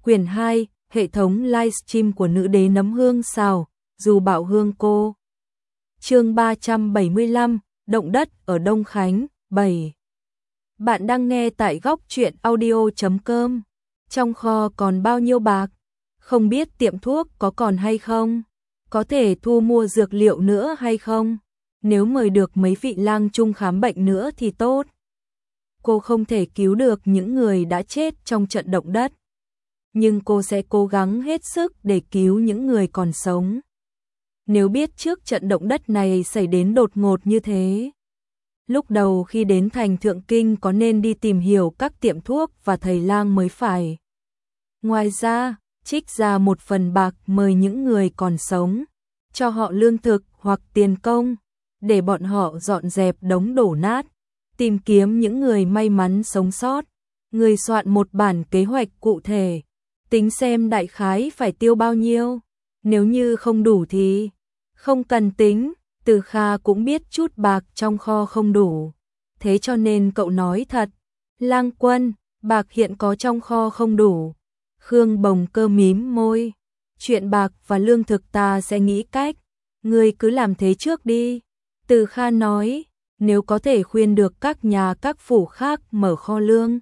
Quyển 2, hệ thống livestream của nữ đế nấm hương xào, dù bảo hương cô. Chương 375, động đất ở Đông Khánh, 7. Bạn đang nghe tại góc truyện audio.com. Trong kho còn bao nhiêu bạc? Không biết tiệm thuốc có còn hay không? Có thể thu mua dược liệu nữa hay không? Nếu mời được mấy vị lang trung khám bệnh nữa thì tốt. Cô không thể cứu được những người đã chết trong trận động đất, nhưng cô sẽ cố gắng hết sức để cứu những người còn sống. Nếu biết trước trận động đất này xảy đến đột ngột như thế, lúc đầu khi đến thành Thượng Kinh có nên đi tìm hiểu các tiệm thuốc và thầy lang mới phải. Ngoài ra, trích ra một phần bạc mời những người còn sống, cho họ lương thực hoặc tiền công, để bọn họ dọn dẹp đống đổ nát, tìm kiếm những người may mắn sống sót. Người soạn một bản kế hoạch cụ thể, tính xem đại khái phải tiêu bao nhiêu. Nếu như không đủ thì không cần tính. Từ Kha cũng biết chút bạc trong kho không đủ, thế cho nên cậu nói thật. Lang Quân, bạc hiện có trong kho không đủ. Khương Bồng Cơ mím môi. Chuyện bạc và lương thực ta sẽ nghĩ cách. Ngươi cứ làm thế trước đi. Từ Kha nói, nếu có thể khuyên được các nhà các phủ khác mở kho lương,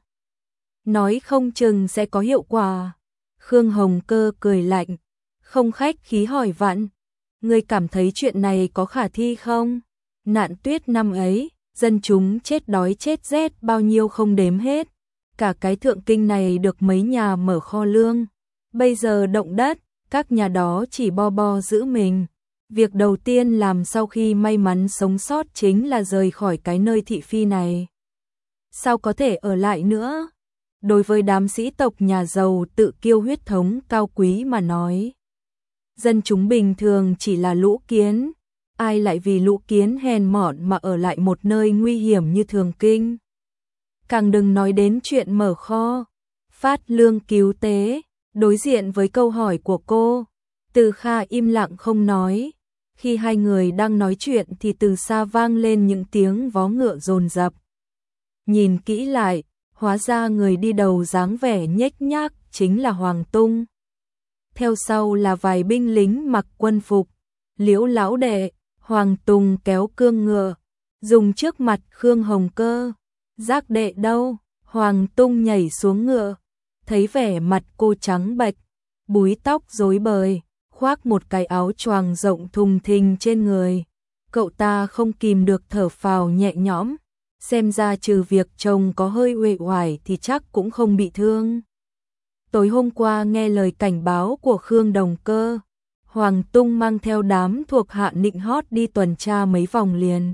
nói không chừng sẽ có hiệu quả. Khương Hồng Cơ cười lạnh, không khách khí hỏi vặn. Ngươi cảm thấy chuyện này có khả thi không? Nạn tuyết năm ấy, dân chúng chết đói chết rét bao nhiêu không đếm hết. Cả cái Thượng Kinh này được mấy nhà mở kho lương. Bây giờ động đất, các nhà đó chỉ bo bo giữ mình. Việc đầu tiên làm sau khi may mắn sống sót chính là rời khỏi cái nơi thị phi này. Sao có thể ở lại nữa? Đối với đám sĩ tộc nhà giàu tự kiêu huyết thống cao quý mà nói, dân chúng bình thường chỉ là lũ kiến, ai lại vì lũ kiến hèn mọn mà ở lại một nơi nguy hiểm như Thượng Kinh. Càng đừng nói đến chuyện mở kho, phát lương cứu tế. Đối diện với câu hỏi của cô, Từ Kha im lặng không nói. Khi hai người đang nói chuyện thì từ xa vang lên những tiếng vó ngựa dồn dập. Nhìn kỹ lại, hóa ra người đi đầu dáng vẻ nhếch nhác chính là Hoàng Tung. Theo sau là vài binh lính mặc quân phục. Liễu lão đệ, Hoàng Tung kéo cương ngựa, dùng trước mặt Khương Hồng Cơ. Giác đệ đâu? Hoàng Tung nhảy xuống ngựa, thấy vẻ mặt cô trắng bệch, búi tóc rối bời, khoác một cái áo choàng rộng thùng thình trên người. Cậu ta không kìm được thở phào nhẹ nhõm, xem ra trừ việc chồng có hơi uể oải thì chắc cũng không bị thương. Tối hôm qua nghe lời cảnh báo của Khương Đồng Cơ, Hoàng Tung mang theo đám thuộc hạ nịnh hót đi tuần tra mấy vòng liền.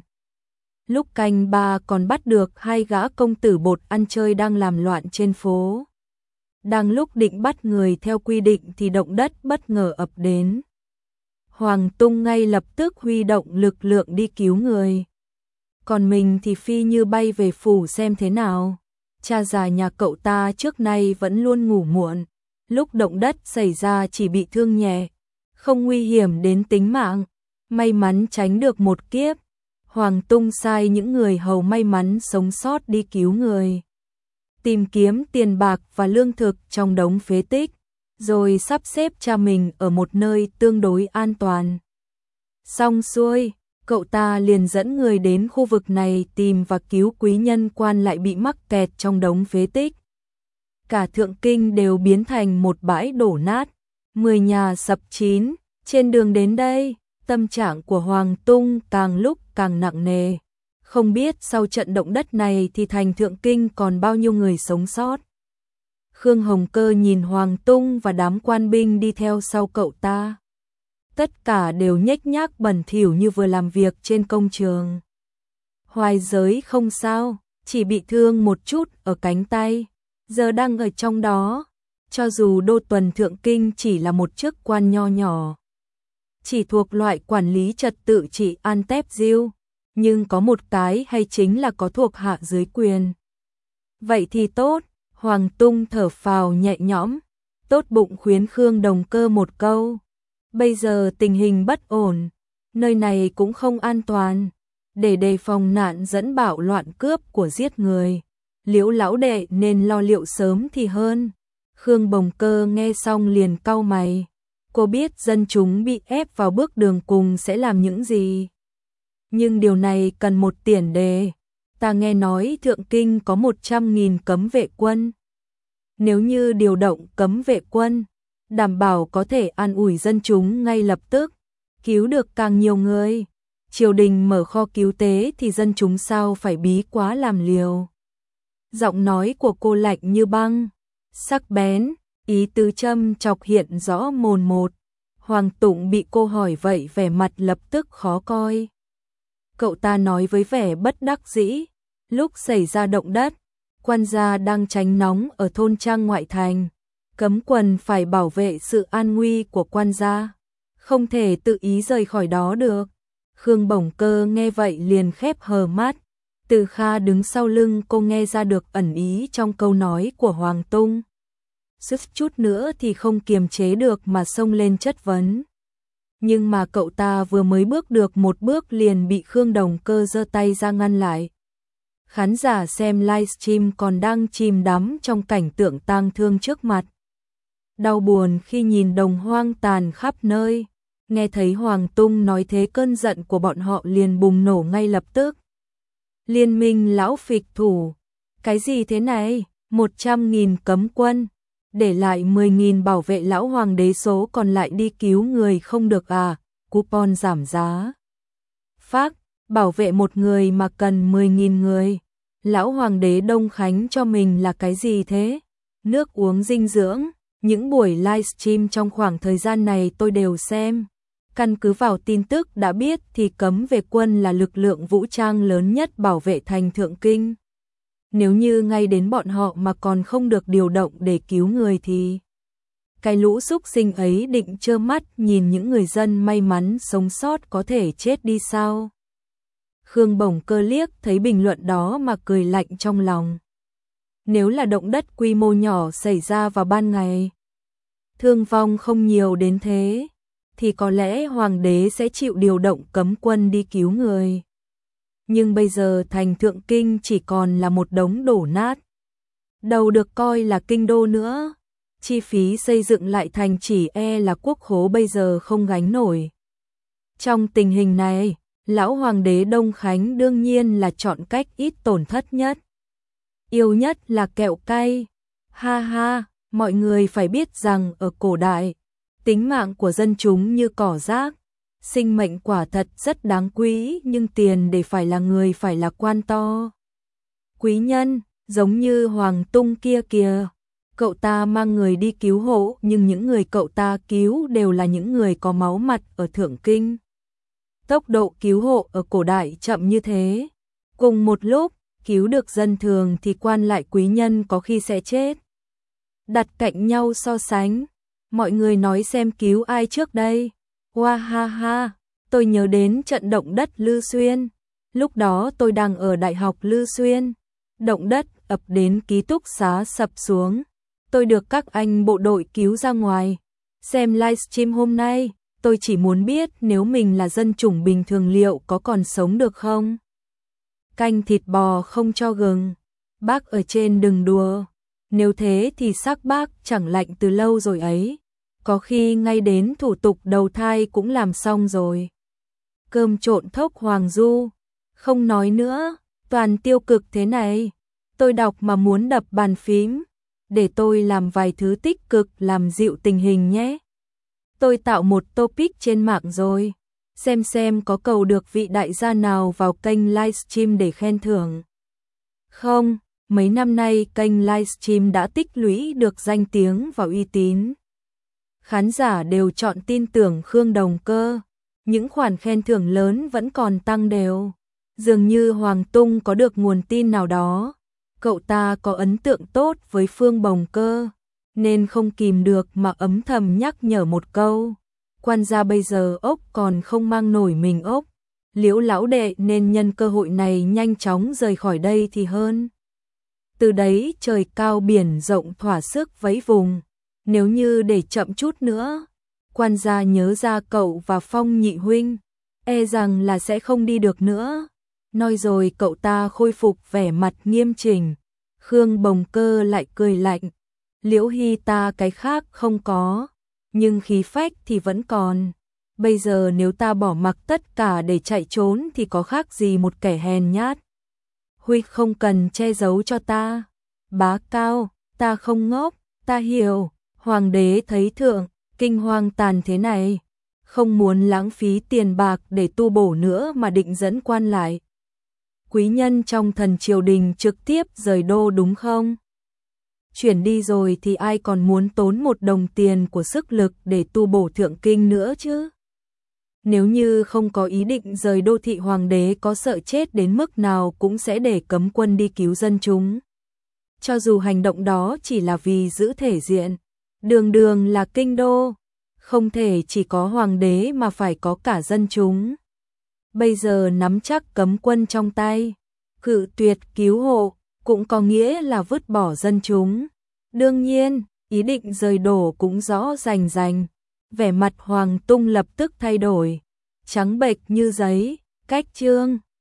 Lúc canh ba còn bắt được hai gã công tử bột ăn chơi đang làm loạn trên phố. Đang lúc định bắt người theo quy định thì động đất bất ngờ ập đến. Hoàng Tung ngay lập tức huy động lực lượng đi cứu người. Còn mình thì phi như bay về phủ xem thế nào. Cha già nhà cậu ta trước nay vẫn luôn ngủ muộn. Lúc động đất xảy ra chỉ bị thương nhẹ, không nguy hiểm đến tính mạng. May mắn tránh được một kiếp. Hoàng Tung sai những người hầu may mắn sống sót đi cứu người, tìm kiếm tiền bạc và lương thực trong đống phế tích, rồi sắp xếp cha mình ở một nơi tương đối an toàn. Xong xuôi, cậu ta liền dẫn người đến khu vực này tìm và cứu quý nhân quan lại bị mắc kẹt trong đống phế tích. Cả Thượng Kinh đều biến thành một bãi đổ nát, 10 nhà sập chín. Trên đường đến đây, tâm trạng của Hoàng Tung càng lúc càng nặng nề. Không biết sau trận động đất này thì thành Thượng Kinh còn bao nhiêu người sống sót. Khương Hồng Cơ nhìn Hoàng Tung và đám quan binh đi theo sau cậu ta. Tất cả đều nhếch nhác bẩn thỉu như vừa làm việc trên công trường. Hoài Giới không sao, chỉ bị thương một chút ở cánh tay, giờ đang ở trong đó. Cho dù đô tuần Thượng Kinh chỉ là một chức quan nho nhỏ, chỉ thuộc loại quản lý trật tự trị an tép diêu, nhưng có một cái hay chính là có thuộc hạ dưới quyền. Vậy thì tốt, Hoàng Tung thở phào nhẹ nhõm, tốt bụng khuyến Khương Đồng Cơ một câu. Bây giờ tình hình bất ổn, nơi này cũng không an toàn, để đề phòng nạn dẫn bạo loạn cướp của giết người. Liễu lão đệ nên lo liệu sớm thì hơn. Khương Bồng Cơ nghe xong liền cau mày. Cô biết dân chúng bị ép vào bước đường cùng sẽ làm những gì. Nhưng điều này cần một tiền đề. Ta nghe nói Thượng Kinh có 100.000 cấm vệ quân. Nếu như điều động cấm vệ quân, đảm bảo có thể an ủi dân chúng ngay lập tức, cứu được càng nhiều người. Triều đình mở kho cứu tế thì dân chúng sao phải bí quá làm liều. Giọng nói của cô lạnh như băng, sắc bén, ý tứ châm chọc hiện rõ mồn một. Hoàng Tụng bị cô hỏi vậy vẻ mặt lập tức khó coi. Cậu ta nói với vẻ bất đắc dĩ, lúc xảy ra động đất, quan gia đang tránh nóng ở thôn trang ngoại thành, cấm quân phải bảo vệ sự an nguy của quan gia, không thể tự ý rời khỏi đó được. Khương Bổng Cơ nghe vậy liền khép hờ mắt. Từ Kha đứng sau lưng cô nghe ra được ẩn ý trong câu nói của Hoàng Tung. Suýt chút nữa thì không kiềm chế được mà xông lên chất vấn. Nhưng mà cậu ta vừa mới bước được một bước liền bị Khương Đồng Cơ giơ tay ra ngăn lại. Khán giả xem livestream còn đang chìm đắm trong cảnh tượng tang thương trước mặt. Đau buồn khi nhìn đồng hoang tàn khắp nơi. Nghe thấy Hoàng Tung nói thế cơn giận của bọn họ liền bùng nổ ngay lập tức. Liên minh lão phịch thủ. Cái gì thế này? 100.000 cấm quân. Để lại 10.000 bảo vệ lão hoàng đế, số còn lại đi cứu người không được à? Coupon giảm giá. Phác, bảo vệ một người mà cần 10.000 người. Lão hoàng đế Đông Khánh cho mình là cái gì thế? Nước uống dinh dưỡng. Những buổi livestream trong khoảng thời gian này tôi đều xem. Căn cứ vào tin tức đã biết thì cấm vệ quân là lực lượng vũ trang lớn nhất bảo vệ thành Thượng Kinh. Nếu như ngay đến bọn họ mà còn không được điều động để cứu người thì cái lũ súc sinh ấy định trơ mắt nhìn những người dân may mắn sống sót có thể chết đi sao? Khương Bổng Cơ liếc thấy bình luận đó mà cười lạnh trong lòng. Nếu là động đất quy mô nhỏ xảy ra vào ban ngày, thương vong không nhiều đến thế, thì có lẽ hoàng đế sẽ chịu điều động cấm quân đi cứu người. Nhưng bây giờ thành Thượng Kinh chỉ còn là một đống đổ nát. Đâu được coi là kinh đô nữa. Chi phí xây dựng lại thành chỉ là quốc khố bây giờ không gánh nổi. Trong tình hình này, lão hoàng đế Đông Khánh đương nhiên là chọn cách ít tổn thất nhất. Yêu nhất là kẹo cay. Ha ha, mọi người phải biết rằng ở cổ đại, tính mạng của dân chúng như cỏ rác. Sinh mệnh quả thật rất đáng quý, nhưng tiền để phải là người phải là quan to. Quý nhân, giống như Hoàng Tung kia kìa. Cậu ta mang người đi cứu hộ, nhưng những người cậu ta cứu đều là những người có máu mặt ở Thượng Kinh. Tốc độ cứu hộ ở cổ đại chậm như thế. Cùng một lúc, cứu được dân thường thì quan lại quý nhân có khi sẽ chết. Đặt cạnh nhau so sánh, mọi người nói xem cứu ai trước đây. Hoa ha ha, tôi nhớ đến trận động đất Lư Xuyên. Lúc đó tôi đang ở Đại học Lư Xuyên. Động đất ập đến ký túc xá sập xuống. Tôi được các anh bộ đội cứu ra ngoài. Xem livestream hôm nay, tôi chỉ muốn biết nếu mình là dân chủng bình thường liệu có còn sống được không? Canh thịt bò không cho gừng. Bác ở trên đừng đùa. Nếu thế thì xác bác chẳng lạnh từ lâu rồi ấy. Có khi ngay đến thủ tục đầu thai cũng làm xong rồi. Cơm trộn thốc Hoàng Du. Không nói nữa, toàn tiêu cực thế này. Tôi đọc mà muốn đập bàn phím. Để tôi làm vài thứ tích cực làm dịu tình hình nhé. Tôi tạo một topic trên mạng rồi. Xem có cầu được vị đại gia nào vào kênh livestream để khen thưởng. Không, mấy năm nay kênh livestream đã tích lũy được danh tiếng và uy tín. Khán giả đều chọn tin tưởng Khương Đồng Cơ. Những khoản khen thưởng lớn vẫn còn tăng đều. Dường như Hoàng Tung có được nguồn tin nào đó. Cậu ta có ấn tượng tốt với Phương Bồng Cơ, nên không kìm được mà âm thầm nhắc nhở một câu. Quan gia bây giờ ốc còn không mang nổi mình ốc. Liễu lão đệ nên nhân cơ hội này nhanh chóng rời khỏi đây thì hơn. Từ đấy trời cao biển rộng thỏa sức vẫy vùng. Nếu như để chậm chút nữa, quan gia nhớ ra cậu và Phong nhị huynh, rằng là sẽ không đi được nữa. Nói rồi cậu ta khôi phục vẻ mặt nghiêm chỉnh. Khương Bồng Cơ lại cười lạnh. Liễu Hy ta cái khác không có, nhưng khí phách thì vẫn còn. Bây giờ nếu ta bỏ mặc tất cả để chạy trốn thì có khác gì một kẻ hèn nhát. Huy không cần che giấu cho ta. Bá Cao, ta không ngốc, ta hiểu. Hoàng đế thấy thượng, kinh hoang tàn thế này, không muốn lãng phí tiền bạc để tu bổ nữa mà định dẫn quan lại. Quý nhân trong thần triều đình trực tiếp rời đô đúng không? Chuyển đi rồi thì ai còn muốn tốn một đồng tiền của sức lực để tu bổ thượng kinh nữa chứ? Nếu như không có ý định rời đô thị hoàng đế có sợ chết đến mức nào cũng sẽ để cấm quân đi cứu dân chúng. Cho dù hành động đó chỉ là vì giữ thể diện, đường đường là kinh đô, không thể chỉ có hoàng đế mà phải có cả dân chúng. Bây giờ nắm chắc cấm quân trong tay, cự tuyệt cứu hộ, cũng có nghĩa là vứt bỏ dân chúng. Đương nhiên, ý định rời đổ cũng rõ rành rành. Vẻ mặt Hoàng Tung lập tức thay đổi, trắng bệch như giấy, cách trương.